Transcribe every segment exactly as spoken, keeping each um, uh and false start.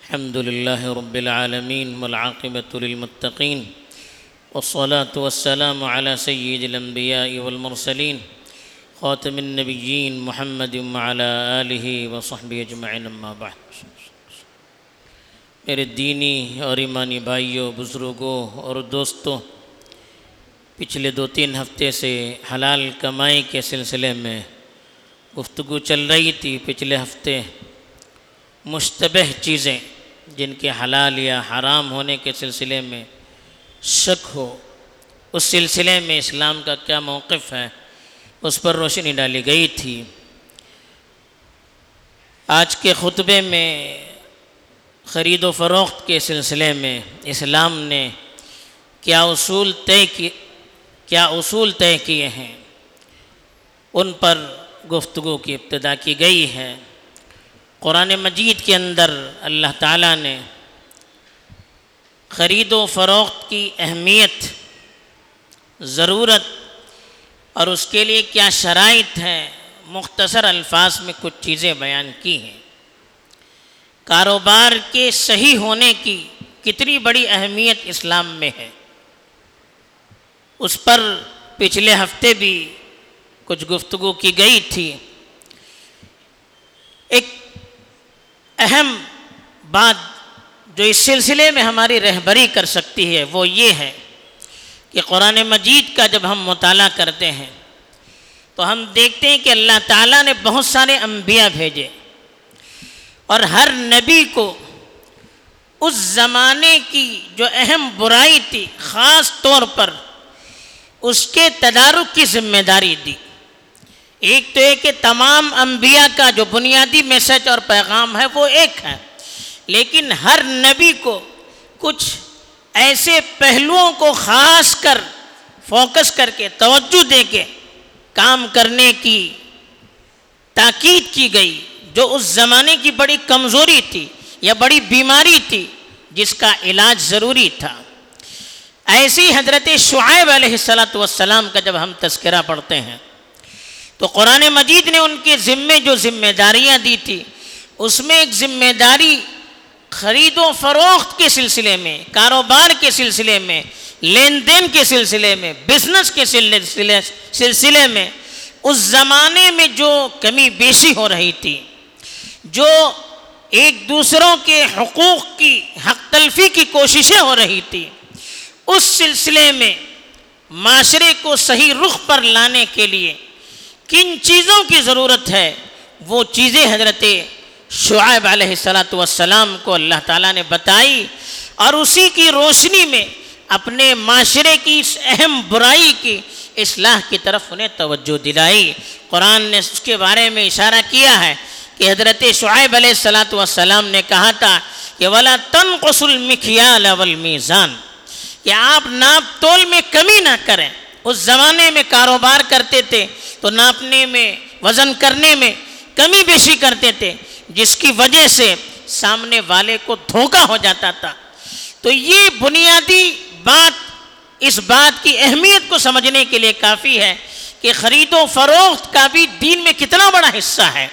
الحمد لله رب العالمين والعاقبة للمتقين والصلاة والسلام على سيد الأنبياء والمرسلين خاتم النبيين محمد وعلى آله وصحبه أجمعين أما بعد۔ میرے دینی اور ایمانی بھائیوں، بزرگوں اور دوستوں، پچھلے دو تین ہفتے سے حلال کمائی کے سلسلے میں گفتگو چل رہی تھی۔ پچھلے ہفتے مشتبہ چیزیں جن کے حلال یا حرام ہونے کے سلسلے میں شک ہو، اس سلسلے میں اسلام کا کیا موقف ہے، اس پر روشنی ڈالی گئی تھی۔ آج کے خطبے میں خرید و فروخت کے سلسلے میں اسلام نے کیا اصول طے کی کیا اصول طے کیے ہیں، ان پر گفتگو کی ابتدا کی گئی ہے۔ قرآن مجید کے اندر اللہ تعالیٰ نے خرید و فروخت کی اہمیت، ضرورت اور اس کے لیے کیا شرائط ہیں، مختصر الفاظ میں کچھ چیزیں بیان کی ہیں۔ کاروبار کے صحیح ہونے کی کتنی بڑی اہمیت اسلام میں ہے، اس پر پچھلے ہفتے بھی کچھ گفتگو کی گئی تھی۔ ایک اہم بات جو اس سلسلے میں ہماری رہبری کر سکتی ہے وہ یہ ہے کہ قرآن مجید کا جب ہم مطالعہ کرتے ہیں تو ہم دیکھتے ہیں کہ اللہ تعالیٰ نے بہت سارے انبیاء بھیجے، اور ہر نبی کو اس زمانے کی جو اہم برائی تھی خاص طور پر اس کے تدارک کی ذمہ داری دی۔ ایک تو ہے کہ تمام انبیاء کا جو بنیادی میسج اور پیغام ہے وہ ایک ہے، لیکن ہر نبی کو کچھ ایسے پہلوؤں کو خاص کر فوکس کر کے توجہ دے کے کام کرنے کی تاکید کی گئی، جو اس زمانے کی بڑی کمزوری تھی یا بڑی بیماری تھی جس کا علاج ضروری تھا۔ ایسی حضرت شعیب علیہ السلام کا جب ہم تذکرہ پڑھتے ہیں تو قرآن مجید نے ان کے ذمے جو ذمہ داریاں دی تھی، اس میں ایک ذمہ داری خرید و فروخت کے سلسلے میں، کاروبار کے سلسلے میں، لین دین کے سلسلے میں، بزنس کے سلسلے سلسلے میں اس زمانے میں جو کمی بیشی ہو رہی تھی، جو ایک دوسروں کے حقوق کی حق تلفی کی کوششیں ہو رہی تھی، اس سلسلے میں معاشرے کو صحیح رخ پر لانے کے لیے کن چیزوں کی ضرورت ہے، وہ چیزیں حضرت شعیب علیہ السلام کو اللہ تعالیٰ نے بتائی، اور اسی کی روشنی میں اپنے معاشرے کی اس اہم برائی کی اصلاح کی طرف انہیں توجہ دلائی۔ قرآن نے اس کے بارے میں اشارہ کیا ہے کہ حضرت شعیب علیہ السلام نے کہا تھا کہ وَلَا تَنْقُصُوا الْمِكْيَالَ وَالْمِيزَانَ، کہ آپ ناپ تول میں کمی نہ کریں۔ اس زمانے میں کاروبار کرتے تھے تو ناپنے میں، وزن کرنے میں کمی بیشی کرتے تھے، جس کی وجہ سے سامنے والے کو دھوکہ ہو جاتا تھا۔ تو یہ بنیادی بات اس بات کی اہمیت کو سمجھنے کے لیے کافی ہے کہ خرید و فروخت کا بھی دین میں کتنا بڑا حصہ ہے۔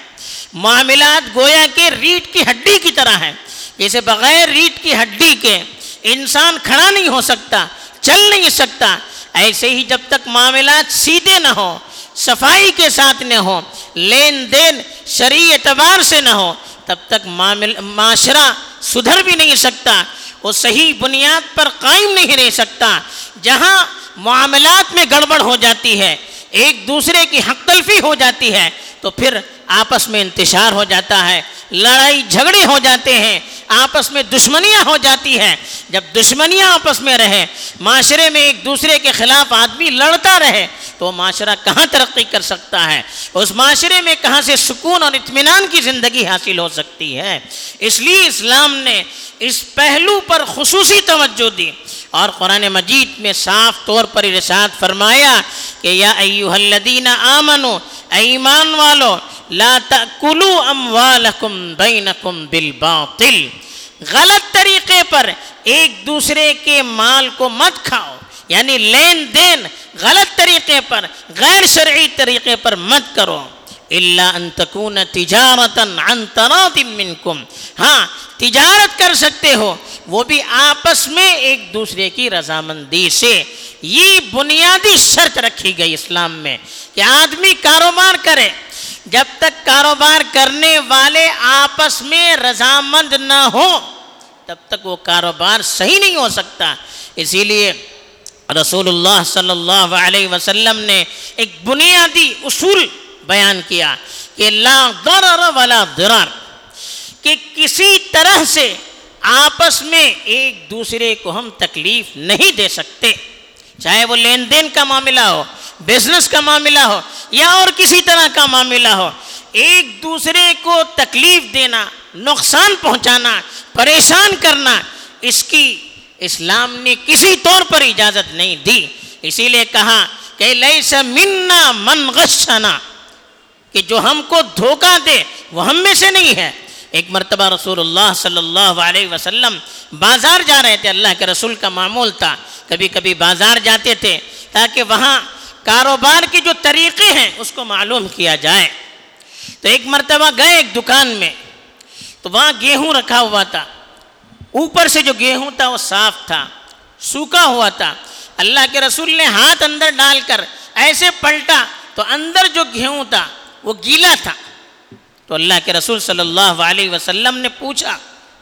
معاملات گویا کہ ریڑھ کی ہڈی کی طرح ہے، جیسے بغیر ریڑھ کی ہڈی کے انسان کھڑا نہیں ہو سکتا، چل نہیں سکتا، ایسے ہی جب تک معاملات سیدھے نہ ہوں، صفائی کے ساتھ نہ ہوں، لین دین شرعی اعتبار سے نہ ہو، تب تک معاشرہ سدھر بھی نہیں سکتا، وہ صحیح بنیاد پر قائم نہیں رہ سکتا۔ جہاں معاملات میں گڑبڑ ہو جاتی ہے، ایک دوسرے کی حق تلفی ہو جاتی ہے، تو پھر آپس میں انتشار ہو جاتا ہے، لڑائی جھگڑے ہو جاتے ہیں، آپس میں دشمنیاں ہو جاتی ہیں۔ جب دشمنیاں آپس میں رہے، معاشرے میں ایک دوسرے کے خلاف آدمی لڑتا رہے، تو معاشرہ کہاں ترقی کر سکتا ہے؟ اس معاشرے میں کہاں سے سکون اور اطمینان کی زندگی حاصل ہو سکتی ہے؟ اس لیے اسلام نے اس پہلو پر خصوصی توجہ دی، اور قرآن مجید میں صاف طور پر ارشاد فرمایا کہ یا ایھا الذین آمنوا، اے ایمان والو، لا تأکلوا اموالکم بینکم بالباطل، غلط طریقے پر ایک دوسرے کے مال کو مت کھاؤ، یعنی لین دین غلط طریقے پر، غیر شرعی طریقے پر مت کرو۔ الا ان تکون تجارتا عن تراض منکم، ہاں تجارت کر سکتے ہو وہ بھی آپس میں ایک دوسرے کی رضامندی سے۔ یہ بنیادی شرط رکھی گئی اسلام میں کہ آدمی کاروبار کرے، جب تک کاروبار کرنے والے آپس میں رضامند نہ ہو تب تک وہ کاروبار صحیح نہیں ہو سکتا۔ اسی لیے رسول اللہ صلی اللہ علیہ وسلم نے ایک بنیادی اصول بیان کیا کہ لا ضرر ولا ضرار، کہ کسی طرح سے آپس میں ایک دوسرے کو ہم تکلیف نہیں دے سکتے، چاہے وہ لین دین کا معاملہ ہو، بزنس کا معاملہ ہو یا اور کسی طرح کا معاملہ ہو۔ ایک دوسرے کو تکلیف دینا، نقصان پہنچانا، پریشان کرنا، اس کی اسلام نے کسی طور پر اجازت نہیں دی۔ اسی لیے کہا کہ لیس منا من غشنا، کہ جو ہم کو دھوکہ دے وہ ہم میں سے نہیں ہے۔ ایک مرتبہ رسول اللہ صلی اللہ علیہ وسلم بازار جا رہے تھے، اللہ کے رسول کا معمول تھا کبھی کبھی بازار جاتے تھے تاکہ وہاں کاروبار کے جو طریقے ہیں اس کو معلوم کیا جائے۔ تو ایک مرتبہ گئے ایک دکان میں، تو وہاں گیہوں رکھا ہوا تھا، اوپر سے جو گیہوں تھا وہ صاف تھا، سوکھا ہوا تھا۔ اللہ کے رسول نے ہاتھ اندر ڈال کر ایسے پلٹا تو اندر جو گیہوں تھا وہ گیلا تھا۔ تو اللہ کے رسول صلی اللہ علیہ وسلم نے پوچھا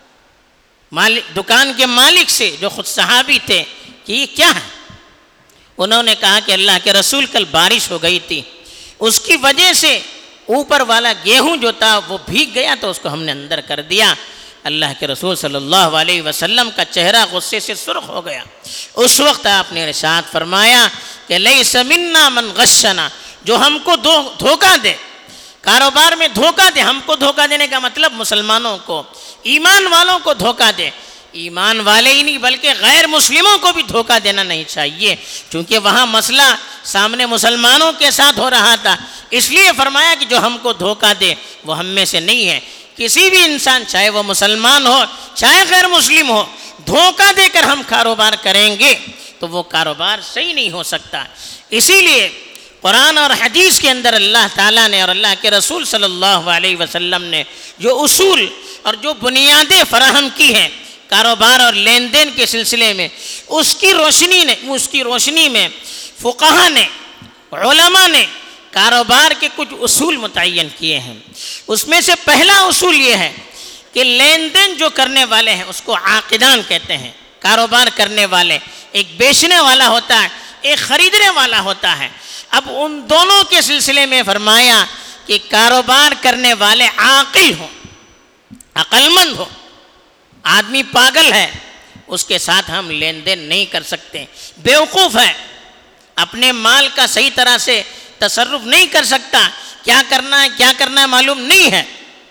مالک دکان کے مالک سے جو خود صحابی تھے کہ یہ کیا ہے؟ انہوں نے کہا کہ اللہ کے رسول کل بارش ہو گئی تھی، اس کی وجہ سے اوپر والا گیہوں جو تھا وہ بھیگ گیا تو اس کو ہم نے اندر کر دیا۔ اللہ کے رسول صلی اللہ علیہ وسلم کا چہرہ غصے سے سرخ ہو گیا۔ اس وقت آپ نے ارشاد فرمایا کہ لیس منا من غشنا، جو ہم کو دھوکہ دے، کاروبار میں دھوکہ دے۔ ہم کو دھوکہ دینے کا مطلب مسلمانوں کو، ایمان والوں کو دھوکہ دے۔ ایمان والے ہی نہیں بلکہ غیر مسلموں کو بھی دھوکہ دینا نہیں چاہیے، کیونکہ وہاں مسئلہ سامنے مسلمانوں کے ساتھ ہو رہا تھا۔ اس لیے فرمایا کہ جو ہم کو دھوکہ دے وہ ہم میں سے نہیں ہے۔ کسی بھی انسان چاہے وہ مسلمان ہو چاہے غیر مسلم ہو، دھوکہ دے کر ہم کاروبار کریں گے تو وہ کاروبار صحیح نہیں ہو سکتا۔ اسی لیے قرآن اور حدیث کے اندر اللہ تعالیٰ نے اور اللہ کے رسول صلی اللہ علیہ وسلم نے جو اصول اور جو بنیادیں فراہم کی ہیں کاروبار اور لین دین کے سلسلے میں، اس کی روشنی نے اس کی روشنی میں فقہا نے، علماء نے کاروبار کے کچھ اصول متعین کیے ہیں۔ اس میں سے پہلا اصول یہ ہے کہ لین دین جو کرنے والے ہیں اس کو عاقدان کہتے ہیں۔ کاروبار کرنے والے، ایک بیچنے والا ہوتا ہے، ایک خریدنے والا ہوتا ہے۔ اب ان دونوں کے سلسلے میں فرمایا کہ کاروبار کرنے والے عاقل ہوں، عقل مند ہو۔ آدمی پاگل ہے اس کے ساتھ ہم لین دین نہیں کر سکتے، بیوقوف ہے، اپنے مال کا صحیح طرح سے تصرف نہیں کر سکتا، کیا کرنا ہے کیا کرنا ہے معلوم نہیں ہے۔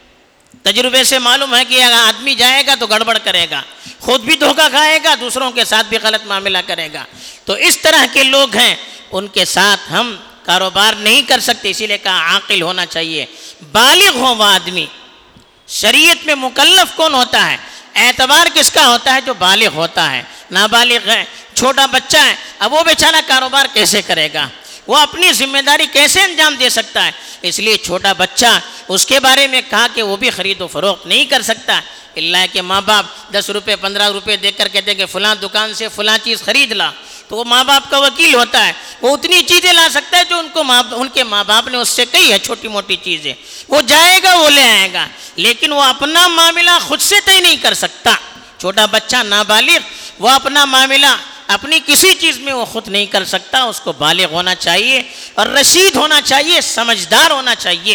تجربے سے معلوم ہے کہ اگر آدمی جائے گا تو گڑبڑ کرے گا، خود بھی دھوکہ کھائے گا، دوسروں کے ساتھ بھی غلط معاملہ کرے گا۔ تو اس طرح کے لوگ ہیں، ان کے ساتھ ہم کاروبار نہیں کر سکتے۔ اسی لیے کہا عاقل ہونا چاہیے، بالغ ہو وہ آدمی۔ شریعت میں مکلف کون ہوتا ہے؟ اعتبار کس کا ہوتا ہے؟ جو بالغ ہوتا ہے۔ نابالغ ہے، چھوٹا بچہ ہے، اب وہ بیچارہ کاروبار کیسے کرے گا؟ وہ اپنی ذمہ داری کیسے انجام دے سکتا ہے؟ اس لیے چھوٹا بچہ، اس کے بارے میں کہا کہ وہ بھی خرید و فروخت نہیں کر سکتا، اللہ کے ماں باپ دس روپے پندرہ روپے دے کر کہتے ہیں کہ فلاں دکان سے فلاں چیز خرید لا، تو وہ ماں باپ کا وکیل ہوتا ہے، وہ اتنی چیزیں لا سکتا ہے جو ان کو ماں ان کے ماں باپ نے اس سے کہی ہے، چھوٹی موٹی چیزیں وہ جائے گا وہ لے آئے گا، لیکن وہ اپنا معاملہ خود سے طے نہیں کر سکتا۔ چھوٹا بچہ نابالغ وہ اپنا معاملہ اپنی کسی چیز میں وہ خود نہیں کر سکتا، اس کو بالغ ہونا چاہیے اور رشید ہونا چاہیے، سمجھدار ہونا چاہیے۔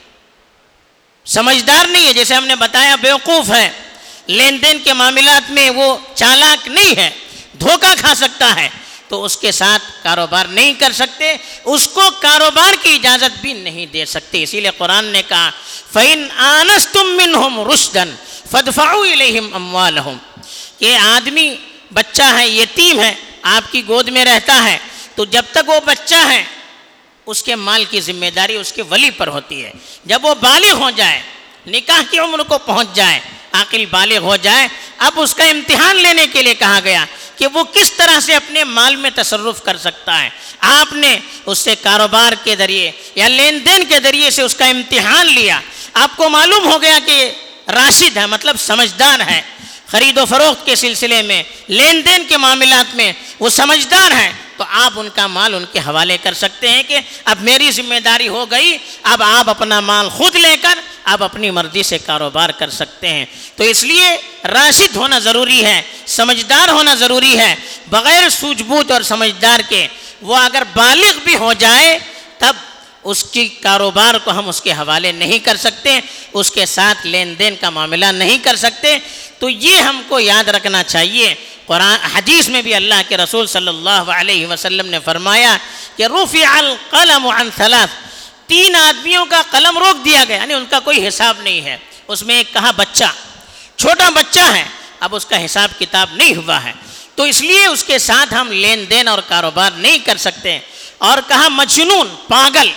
سمجھدار نہیں ہے، جیسے ہم نے بتایا بیوقوف ہے، لین دین کے معاملات میں وہ چالاک نہیں ہے، دھوکہ کھا سکتا ہے، تو اس کے ساتھ کاروبار نہیں کر سکتے، اس کو کاروبار کی اجازت بھی نہیں دے سکتے۔ اسی لیے قرآن نے کہا فَإِنْ آنَسْتُم مِّنْهُمْ رُشْدًا فَادْفَعُوا إِلَيْهِمْ أَمْوَالَهُمْ، کہ آدمی بچہ ہے، یتیم ہے، آپ کی گود میں رہتا ہے، تو جب تک وہ بچہ ہے اس کے مال کی ذمہ داری اس کے ولی پر ہوتی ہے۔ جب وہ بالغ ہو جائے، نکاح کی عمر کو پہنچ جائے، عاقل بالغ ہو جائے، اب اس کا امتحان لینے کے لیے کہا گیا کہ وہ کس طرح سے اپنے مال میں تصرف کر سکتا ہے۔ آپ نے اس سے کاروبار کے ذریعے یا لین دین کے ذریعے سے اس کا امتحان لیا، آپ کو معلوم ہو گیا کہ راشد ہے، مطلب سمجھدار ہے، خرید و فروخت کے سلسلے میں، لین دین کے معاملات میں وہ سمجھدار ہیں، تو آپ ان کا مال ان کے حوالے کر سکتے ہیں کہ اب میری ذمہ داری ہو گئی، اب آپ اپنا مال خود لے کر آپ اپنی مرضی سے کاروبار کر سکتے ہیں۔ تو اس لیے راشد ہونا ضروری ہے، سمجھدار ہونا ضروری ہے، بغیر سوجھ بوجھ اور سمجھدار کے وہ اگر بالغ بھی ہو جائے تب اس کی کاروبار کو ہم اس کے حوالے نہیں کر سکتے، اس کے ساتھ لین دین کا معاملہ نہیں کر سکتے۔ تو یہ ہم کو یاد رکھنا چاہیے۔ قرآن حدیث میں بھی اللہ کے رسول صلی اللہ علیہ وسلم نے فرمایا کہ رفع القلم عن ثلاث، تین آدمیوں کا قلم روک دیا گیا، یعنی ان کا کوئی حساب نہیں ہے۔ اس میں ایک کہا بچہ، چھوٹا بچہ ہے، اب اس کا حساب کتاب نہیں ہوا ہے، تو اس لیے اس کے ساتھ ہم لین دین اور کاروبار نہیں کر سکتے۔ اور کہا مجنون، پاگل،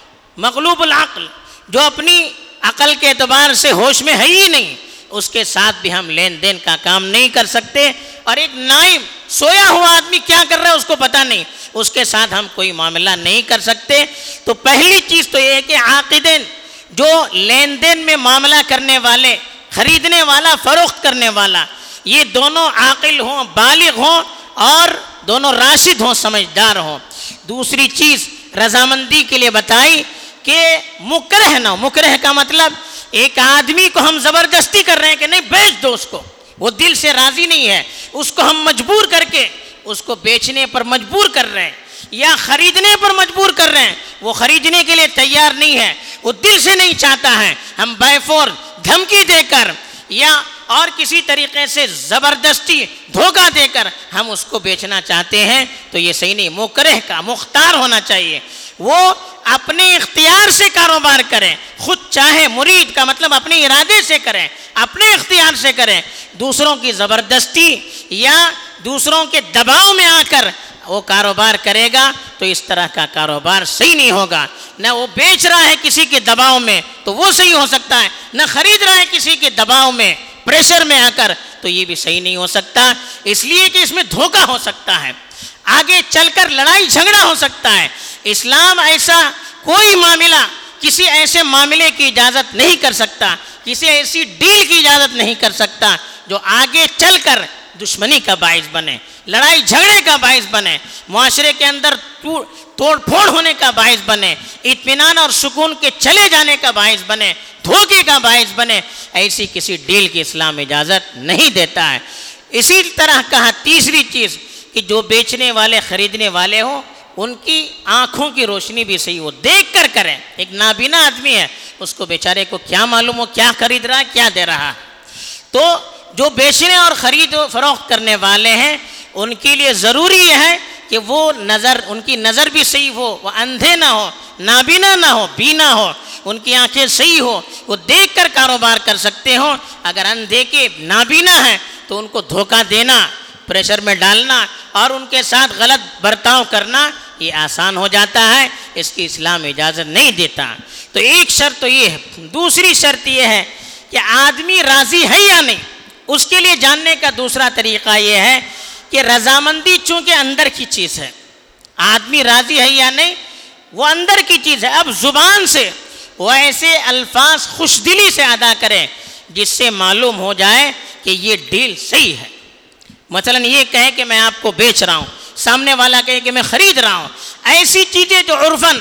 مغلوب العقل، جو اپنی عقل کے اعتبار سے ہوش میں ہے ہی نہیں، اس کے ساتھ بھی ہم لین دین کا کام نہیں کر سکتے۔ اور ایک نائم، سویا ہوا آدمی کیا کر رہا ہے اس کو پتہ نہیں، اس کے ساتھ ہم کوئی معاملہ نہیں کر سکتے۔ تو پہلی چیز تو یہ ہے کہ عاقدین، جو لین دین میں معاملہ کرنے والے، خریدنے والا، فروخت کرنے والا، یہ دونوں عاقل ہوں، بالغ ہوں اور دونوں راشد ہوں، سمجھدار ہوں۔ دوسری چیز رضامندی کے لیے بتائی کہ مکرہ نہ ہو۔ مکرہ کا مطلب ایک آدمی کو ہم زبردستی کر رہے ہیں کہ نہیں بیچ دو اس کو، وہ دل سے راضی نہیں ہے، اس کو ہم مجبور کر کے اس کو بیچنے پر مجبور کر رہے ہیں یا خریدنے پر مجبور کر رہے ہیں، وہ خریدنے کے لیے تیار نہیں ہے، وہ دل سے نہیں چاہتا ہے، ہم بائی فور دھمکی دے کر یا اور کسی طریقے سے زبردستی دھوکہ دے کر ہم اس کو بیچنا چاہتے ہیں، تو یہ صحیح نہیں۔ مکرہ کا مختار ہونا چاہیے، وہ اپنے اختیار سے کاروبار کریں، خود چاہے، مرید کا مطلب اپنے ارادے سے کریں، اپنے اختیار سے کریں، دوسروں کی زبردستی یا دوسروں کے دباؤ میں آ کر وہ کاروبار کرے گا تو اس طرح کا کاروبار صحیح نہیں ہوگا۔ نہ وہ بیچ رہا ہے کسی کے دباؤ میں تو وہ صحیح ہو سکتا ہے، نہ خرید رہا ہے کسی کے دباؤ میں، پریشر میں آ کر، تو یہ بھی صحیح نہیں ہو سکتا، اس لیے کہ اس میں دھوکہ ہو سکتا ہے، آگے چل کر لڑائی جھگڑا ہو سکتا ہے۔ اسلام ایسا کوئی معاملہ، کسی ایسے معاملے کی اجازت نہیں کر سکتا، کسی ایسی ڈیل کی اجازت نہیں کر سکتا جو آگے چل کر دشمنی کا باعث بنے، لڑائی جھگڑے کا باعث بنے، معاشرے کے اندر توڑ پھوڑ ہونے کا باعث بنے، اطمینان اور سکون کے چلے جانے کا باعث بنے، دھوکے کا باعث بنے، ایسی کسی ڈیل کی اسلام اجازت نہیں دیتا ہے۔ اسی طرح کہا تیسری چیز کہ جو بیچنے والے، خریدنے والے ہوں، ان کی آنکھوں کی روشنی بھی صحیح ہو، دیکھ کر کریں۔ ایک نابینا آدمی ہے، اس کو بیچارے کو کیا معلوم ہو کیا خرید رہا ہے، کیا دے رہا ہے۔ تو جو بیچنے اور خرید و فروخت کرنے والے ہیں ان کے لیے ضروری ہے کہ وہ نظر، ان کی نظر بھی صحیح ہو، وہ اندھے نہ ہو، نابینا نہ ہو، بینا ہو، ان کی آنکھیں صحیح ہو، وہ دیکھ کر کاروبار کر سکتے ہوں۔ اگر اندھے کے نابینا ہیں تو ان کو دھوکہ دینا، پریشر میں ڈالنا اور ان کے ساتھ غلط برتاؤ کرنا یہ آسان ہو جاتا ہے، اس کی اسلام اجازت نہیں دیتا۔ تو ایک شرط تو یہ ہے۔ دوسری شرط یہ ہے کہ آدمی راضی ہے یا نہیں، اس کے لیے جاننے کا دوسرا طریقہ یہ ہے کہ رضامندی چونکہ اندر کی چیز ہے، آدمی راضی ہے یا نہیں وہ اندر کی چیز ہے۔ اب زبان سے وہ ایسے الفاظ خوش دلی سے ادا کرے جس سے معلوم ہو جائے کہ یہ ڈیل صحیح ہے۔ مثلا یہ کہے کہ میں آپ کو بیچ رہا ہوں، سامنے والا کہے کہ میں خرید رہا ہوں، ایسی چیزیں جو عرفاً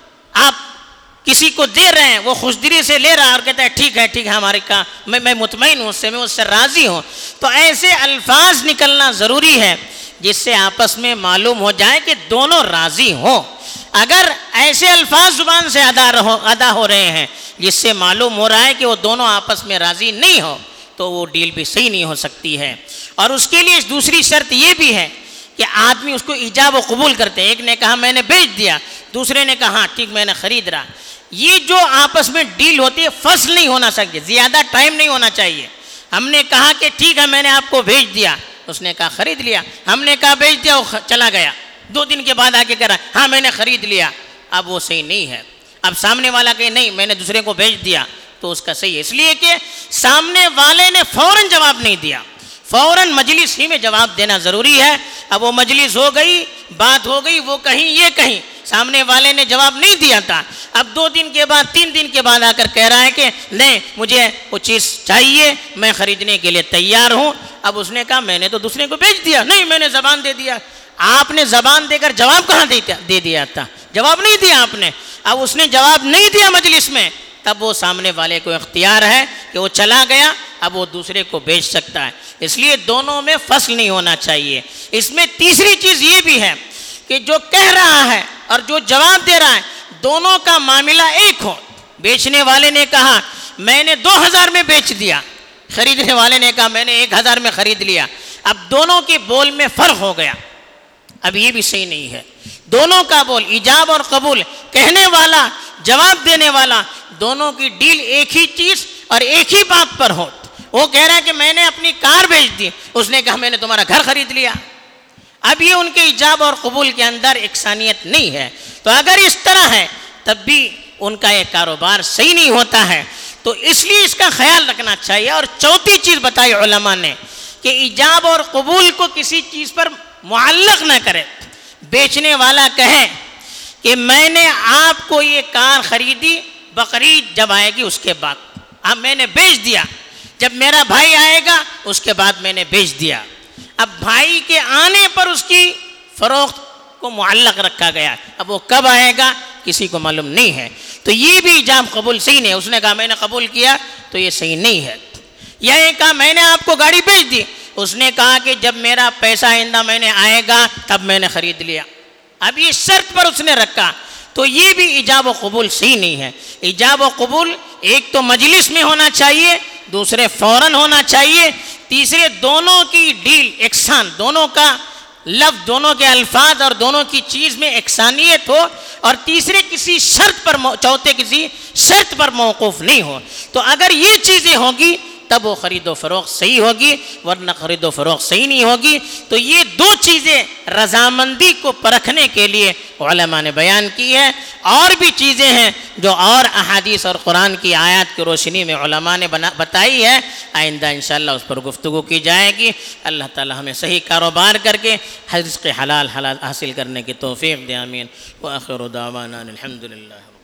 آپ کسی کو دے رہے ہیں وہ خوش دلی سے لے رہا ہے اور کہتا ہے ٹھیک ہے ٹھیک ہے ہمارے کا میں میں مطمئن ہوں اس سے، میں اس سے راضی ہوں، تو ایسے الفاظ نکلنا ضروری ہے جس سے آپس میں معلوم ہو جائے کہ دونوں راضی ہوں۔ اگر ایسے الفاظ زبان سے ادا رہو ادا ہو رہے ہیں جس سے معلوم ہو رہا ہے کہ وہ دونوں آپس میں راضی نہیں ہو تو وہ ڈیل بھی صحیح نہیں ہو سکتی ہے۔ اور اس کے لیے دوسری شرط یہ بھی ہے کہ آدمی اس کو ایجاب و قبول کرتے ہیں۔ ایک نے کہا میں نے بیچ دیا، دوسرے نے کہا ہاں ٹھیک میں نے خرید رہا۔ یہ جو آپس میں ڈیل ہوتی ہے فصل نہیں ہونا چاہیے، زیادہ ٹائم نہیں ہونا چاہیے۔ ہم نے کہا کہ ٹھیک ہے میں نے آپ کو بھیج دیا، اس نے کہا خرید لیا، ہم نے کہا بھیج دیا، وہ چلا گیا، دو دن کے بعد آ کے کہہ رہا ہاں میں نے خرید لیا، اب وہ صحیح نہیں ہے۔ اب سامنے والا کہ نہیں میں نے دوسرے کو بھیج دیا تو اس کا صحیح ہے، اس لیے کہ سامنے والے نے فوراً جواب نہیں دیا، فوراً مجلس ہی میں جواب دینا ضروری ہے۔ اب وہ مجلس ہو گئی، بات ہو گئی، وہ کہیں یہ کہیں، سامنے والے نے جواب نہیں دیا تھا، اب دو دن کے بعد تین دن کے بعد آ کر کہہ رہا ہے کہ نہیں مجھے وہ چیز چاہیے، میں خریدنے کے لیے تیار ہوں۔ اب اس نے کہا میں نے تو دوسرے کو بیچ دیا، نہیں میں نے زبان دے دیا۔ آپ نے زبان دے کر جواب کہاں دے دیا تھا؟ جواب نہیں دیا آپ نے۔ اب اس نے جواب نہیں دیا مجلس میں، تب وہ سامنے والے کو اختیار ہے کہ وہ چلا گیا، اب وہ دوسرے کو بیچ سکتا ہے۔ اس لیے دونوں میں فصل نہیں ہونا چاہیے۔ اس میں تیسری چیز یہ بھی ہے کہ جو کہہ رہا ہے اور جو جواب دے رہا ہے دونوں کا معاملہ ایک ہو۔ بیچنے والے نے کہا میں نے دو ہزار میں بیچ دیا، خریدنے والے نے کہا میں نے ایک ہزار میں خرید لیا، اب دونوں کے بول میں فرق ہو گیا، اب یہ بھی صحیح نہیں ہے۔ دونوں کا بول، ایجاب اور قبول، کہنے والا جواب دینے والا، دونوں کی ڈیل ایک ہی چیز اور ایک ہی بات پر ہو۔ وہ کہہ رہا ہے کہ میں نے اپنی کار بیچ دی، اس نے کہا میں نے تمہارا گھر خرید لیا۔ اب یہ ان کے ایجاب اور قبول کے اندر یکسانیت نہیں ہے۔ تو اگر اس طرح ہے تب بھی ان کا یہ کاروبار صحیح نہیں ہوتا ہے، تو اس لیے اس کا خیال رکھنا چاہیے۔ اور چوتھی چیز بتائی علماء نے کہ ایجاب اور قبول کو کسی چیز پر معلق نہ کرے۔ بیچنے والا کہے کہ میں نے آپ کو یہ کار خریدی بقرعید جب آئے گی اس کے بعد، اب میں نے بیچ دیا، جب میرا بھائی آئے گا اس کے بعد میں نے بیچ دیا۔ اب بھائی کے آنے پر اس کی فروخت کو معلق رکھا گیا، اب وہ کب آئے گا کسی کو معلوم نہیں ہے، تو یہ بھی ایجاب قبول صحیح نہیں ہے۔ اس نے کہا میں نے قبول کیا تو یہ صحیح نہیں ہے۔ یا یہ کہا میں نے آپ کو گاڑی بیچ دی، اس نے کہا کہ جب میرا پیسہ آئندہ میں نے آئے گا تب میں نے خرید لیا، اب یہ شرط پر اس نے رکھا، تو یہ بھی ایجاب و قبول صحیح نہیں ہے۔ ایجاب و قبول ایک تو مجلس میں ہونا چاہیے، دوسرے فوراً ہونا چاہیے، تیسرے دونوں کی ڈیل یکساں، دونوں کا لفظ، دونوں کے الفاظ اور دونوں کی چیز میں یکسانیت ہو، اور تیسرے کسی شرط پر، چوتھے کسی شرط پر موقوف نہیں ہو۔ تو اگر یہ چیزیں ہوں گی تب وہ خرید و فروخت صحیح ہوگی، ورنہ خرید و فروخت صحیح نہیں ہوگی۔ تو یہ دو چیزیں رضامندی کو پرکھنے کے لیے علماء نے بیان کی ہے۔ اور بھی چیزیں ہیں جو اور احادیث اور قرآن کی آیات کی روشنی میں علماء نے بتائی ہے، آئندہ انشاءاللہ اس پر گفتگو کی جائے گی۔ اللہ تعالی ہمیں صحیح کاروبار کر کے رزق حلال حلال حاصل کرنے کی توفیق دے، آمین۔ وآخر دعوانا الحمدللہ۔